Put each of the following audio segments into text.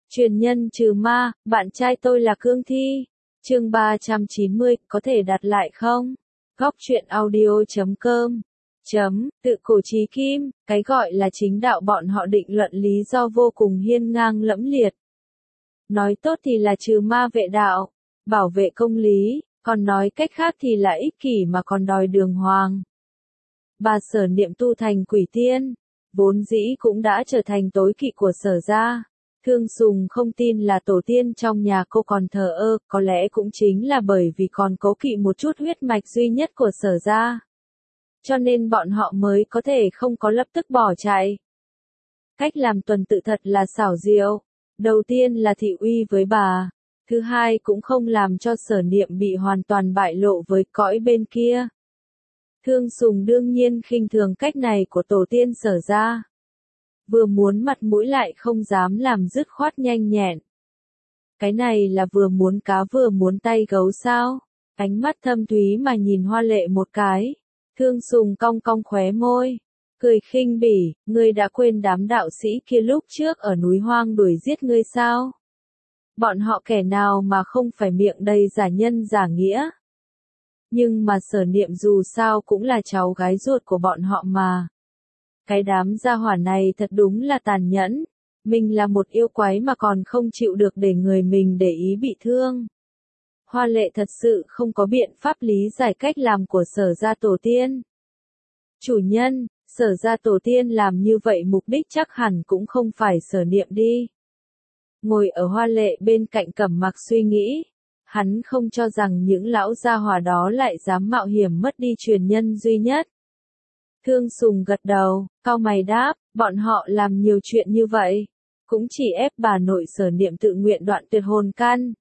Truyền nhân trừ ma, bạn trai tôi là Cương Thi. Chương 390, có thể đặt lại không? Góc truyện audio.com Tự cổ chí kim, cái gọi là chính đạo bọn họ định luận lý do vô cùng hiên ngang lẫm liệt. Nói tốt thì là trừ ma vệ đạo, bảo vệ công lý, còn nói cách khác thì là ích kỷ mà còn đòi đường hoàng. Bà Sở Niệm tu thành quỷ tiên, vốn dĩ cũng đã trở thành tối kỵ của Sở gia. Thương Sùng không tin là tổ tiên trong nhà cô còn thờ ơ, có lẽ cũng chính là bởi vì còn cố kỵ một chút huyết mạch duy nhất của Sở gia. Cho nên bọn họ mới có thể không có lập tức bỏ chạy. Cách làm tuần tự thật là xảo diệu. Đầu tiên là thị uy với bà. Thứ hai cũng không làm cho Sở Niệm bị hoàn toàn bại lộ với cõi bên kia. Thương Sùng đương nhiên khinh thường cách này của tổ tiên Sở gia. Vừa muốn mặt mũi lại không dám làm dứt khoát nhanh nhẹn. Cái này là vừa muốn cá vừa muốn tay gấu sao? Ánh mắt thâm thúy mà nhìn Hoa Lệ một cái. Thương Sùng cong cong khóe môi, cười khinh bỉ, ngươi đã quên đám đạo sĩ kia lúc trước ở núi hoang đuổi giết ngươi sao? Bọn họ kẻ nào mà không phải miệng đầy giả nhân giả nghĩa. Nhưng mà Sở Niệm dù sao cũng là cháu gái ruột của bọn họ mà. Cái đám gia hỏa này thật đúng là tàn nhẫn. Mình là một yêu quái mà còn không chịu được để người mình để ý bị thương. Hoa Lệ thật sự không có biện pháp lý giải cách làm của Sở gia tổ tiên. Chủ nhân, Sở gia tổ tiên làm như vậy mục đích chắc hẳn cũng không phải Sở Niệm đi. Ngồi ở Hoa Lệ bên cạnh Cẩm Mặc suy nghĩ. Hắn không cho rằng những lão gia hỏa đó lại dám mạo hiểm mất đi truyền nhân duy nhất. Thương Sùng gật đầu, cau mày đáp, bọn họ làm nhiều chuyện như vậy. Cũng chỉ ép bà nội Sở Niệm tự nguyện đoạn tuyệt hồn căn.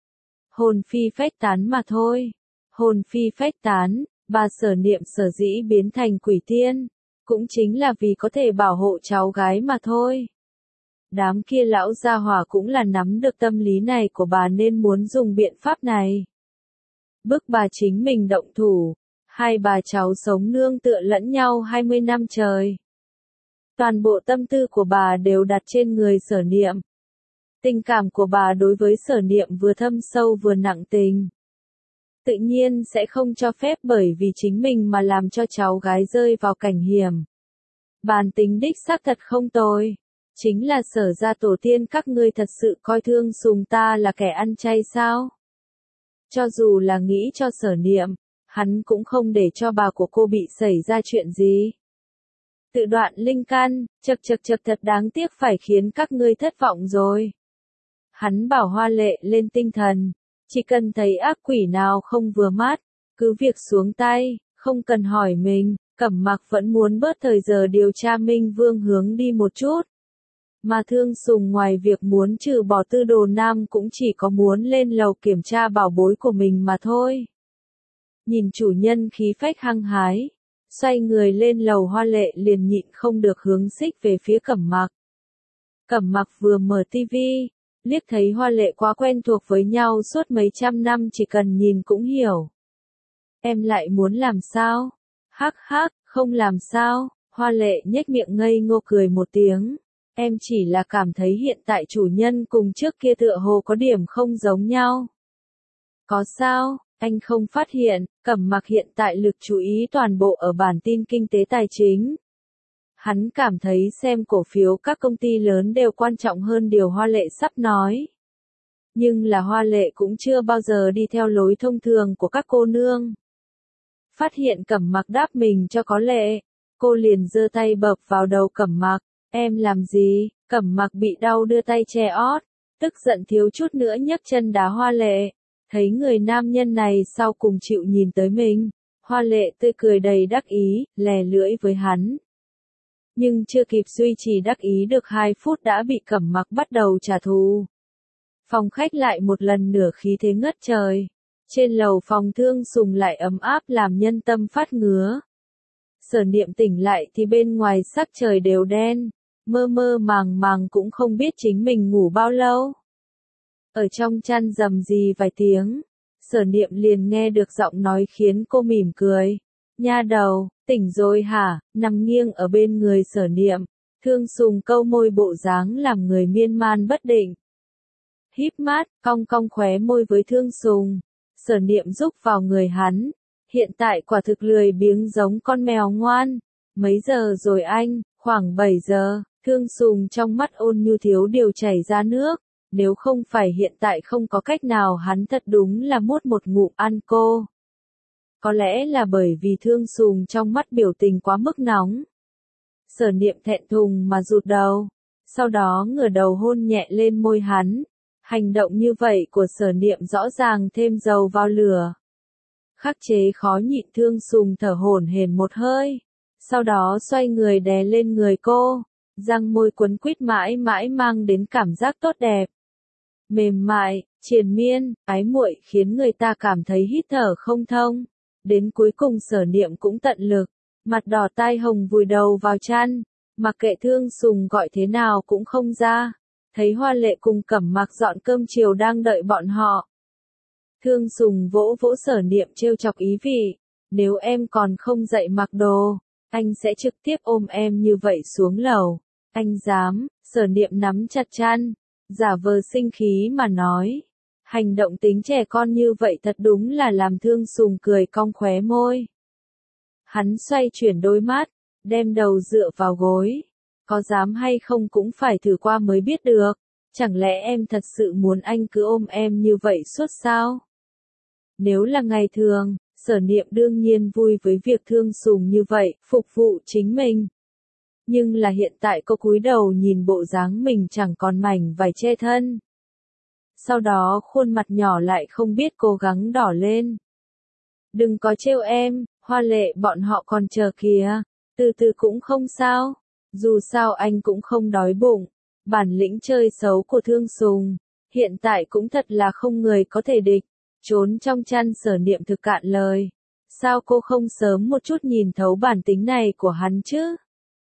Hồn phi phách tán mà thôi. Hồn phi phách tán, bà Sở Niệm sở dĩ biến thành quỷ tiên. Cũng chính là vì có thể bảo hộ cháu gái mà thôi. Đám kia lão gia hỏa cũng là nắm được tâm lý này của bà nên muốn dùng biện pháp này. Bức bà chính mình động thủ. Hai bà cháu sống nương tựa lẫn nhau 20 năm trời. Toàn bộ tâm tư của bà đều đặt trên người Sở Niệm. Tình cảm của bà đối với Sở Niệm vừa thâm sâu vừa nặng tình. Tự nhiên sẽ không cho phép bởi vì chính mình mà làm cho cháu gái rơi vào cảnh hiểm. Bản tính đích xác thật không tồi. Chính là Sở gia tổ tiên các ngươi thật sự coi Thương Sùng ta là kẻ ăn chay sao? Cho dù là nghĩ cho Sở Niệm, hắn cũng không để cho bà của cô bị xảy ra chuyện gì. Tự đoạn linh căn, chật thật đáng tiếc phải khiến các ngươi thất vọng rồi. Hắn bảo Hoa Lệ lên tinh thần, chỉ cần thấy ác quỷ nào không vừa mắt, cứ việc xuống tay, không cần hỏi mình. Cẩm Mặc vẫn muốn bớt thời giờ điều tra Minh Vương hướng đi một chút. Mà Thương Sùng ngoài việc muốn trừ bỏ Tư Đồ Nam cũng chỉ có muốn lên lầu kiểm tra bảo bối của mình mà thôi. Nhìn chủ nhân khí phách hăng hái, xoay người lên lầu Hoa Lệ liền nhịn không được hướng xích về phía Cẩm Mặc. Cẩm Mặc vừa mở tivi, liếc thấy Hoa Lệ quá quen thuộc với nhau suốt mấy trăm năm chỉ cần nhìn cũng hiểu. Em lại muốn làm sao? Hắc hắc, không làm sao, Hoa Lệ nhếch miệng ngây ngô cười một tiếng. Em chỉ là cảm thấy hiện tại chủ nhân cùng trước kia tựa hồ có điểm không giống nhau. Có sao? Anh không phát hiện, Cẩm Mặc hiện tại lực chú ý toàn bộ ở bản tin kinh tế tài chính. Hắn cảm thấy xem cổ phiếu các công ty lớn đều quan trọng hơn điều Hoa Lệ sắp nói. Nhưng là Hoa Lệ cũng chưa bao giờ đi theo lối thông thường của các cô nương. Phát hiện Cẩm Mặc đáp mình cho có lệ, cô liền giơ tay bập vào đầu Cẩm Mặc. Em làm gì? Cẩm Mặc bị đau đưa tay che ót, tức giận thiếu chút nữa nhấc chân đá Hoa Lệ. Thấy người nam nhân này sau cùng chịu nhìn tới mình, Hoa Lệ tươi cười đầy đắc ý, lè lưỡi với hắn. Nhưng chưa kịp duy trì đắc ý được 2 phút đã bị Cẩm Mặc bắt đầu trả thù. Phòng khách lại một lần nữa khí thế ngất trời. Trên lầu phòng Thương Sùng lại ấm áp làm nhân tâm phát ngứa. Sở Niệm tỉnh lại thì bên ngoài sắc trời đều đen, mơ mơ màng màng cũng không biết chính mình ngủ bao lâu. Ở trong chăn rầm rì vài tiếng, Sở Niệm liền nghe được giọng nói khiến cô mỉm cười. Nha đầu, tỉnh rồi hả? Nằm nghiêng ở bên người Sở Niệm, Thương Sùng câu môi bộ dáng làm người miên man bất định. híp mắt, cong cong khóe môi với Thương Sùng. Sở Niệm rúc vào người hắn. Hiện tại quả thực lười biếng giống con mèo ngoan. Mấy giờ rồi anh? Khoảng 7 giờ. Thương Sùng trong mắt ôn nhu thiếu điều chảy ra nước. Nếu không phải hiện tại không có cách nào hắn thật đúng là mút một ngụm ăn cô. Có lẽ là bởi vì Thương Sùng trong mắt biểu tình quá mức nóng. Sở Niệm thẹn thùng mà rụt đầu. Sau đó ngửa đầu hôn nhẹ lên môi hắn. Hành động như vậy của Sở Niệm rõ ràng thêm dầu vào lửa. Khắc chế khó nhịn Thương Sùng thở hổn hển một hơi. Sau đó xoay người đè lên người cô. Răng môi quấn quýt mãi mãi mang đến cảm giác tốt đẹp. Mềm mại, triền miên, ái muội khiến người ta cảm thấy hít thở không thông. Đến cuối cùng Sở Niệm cũng tận lực. Mặt đỏ tai hồng vùi đầu vào chăn. Mặc kệ Thương Sùng gọi thế nào cũng không ra. Thấy Hoa Lệ cùng Cẩm Mặc dọn cơm chiều đang đợi bọn họ. Thương Sùng vỗ vỗ Sở Niệm trêu chọc ý vị. Nếu em còn không dậy mặc đồ, anh sẽ trực tiếp ôm em như vậy xuống lầu. Anh dám? Sở Niệm nắm chặt chăn, giả vờ sinh khí mà nói. Hành động tính trẻ con như vậy thật đúng là làm Thương Sùng cười cong khóe môi. Hắn xoay chuyển đôi mắt, đem đầu dựa vào gối. Có dám hay không cũng phải thử qua mới biết được. Chẳng lẽ em thật sự muốn anh cứ ôm em như vậy suốt sao? Nếu là ngày thường, Sở Niệm đương nhiên vui với việc Thương Sùng như vậy, phục vụ chính mình. Nhưng là hiện tại cô cúi đầu nhìn bộ dáng mình chẳng còn mảnh vải che thân. Sau đó khuôn mặt nhỏ lại không biết cố gắng đỏ lên. Đừng có trêu em, Hoa Lệ bọn họ còn chờ kìa. Từ từ cũng không sao. Dù sao anh cũng không đói bụng. Bản lĩnh chơi xấu của Thương Sùng hiện tại cũng thật là không người có thể địch. Trốn trong chăn Sở Niệm thực cạn lời. Sao cô không sớm một chút nhìn thấu bản tính này của hắn chứ?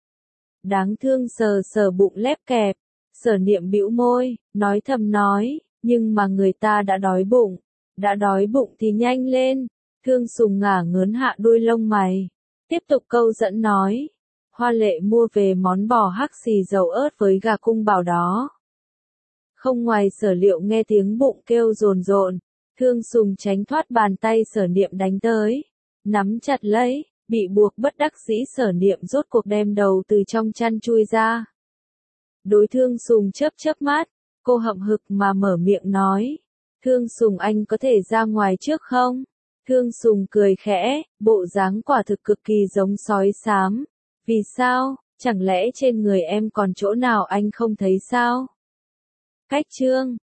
Đáng thương sờ sờ bụng lép kẹp. Sở Niệm bĩu môi, nói thầm nói, nhưng mà người ta đã đói bụng. Đã đói bụng thì nhanh lên. Thương Sùng ngả ngớn hạ đuôi lông mày. Tiếp tục câu dẫn nói. Hoa Lệ mua về món bò hắc xì dầu ớt với gà cung bảo đó. Không ngoài Sở Liệu nghe tiếng bụng kêu rồn rộn. Thương Sùng tránh thoát bàn tay Sở Niệm đánh tới. Nắm chặt lấy, bị buộc bất đắc dĩ Sở Niệm rốt cuộc đem đầu từ trong chăn chui ra. Đối Thương Sùng chớp mắt, cô hậm hực mà mở miệng nói. Thương Sùng anh có thể ra ngoài trước không? Thương Sùng cười khẽ, bộ dáng quả thực cực kỳ giống sói xám. Vì sao, chẳng lẽ trên người em còn chỗ nào anh không thấy sao? Cách chương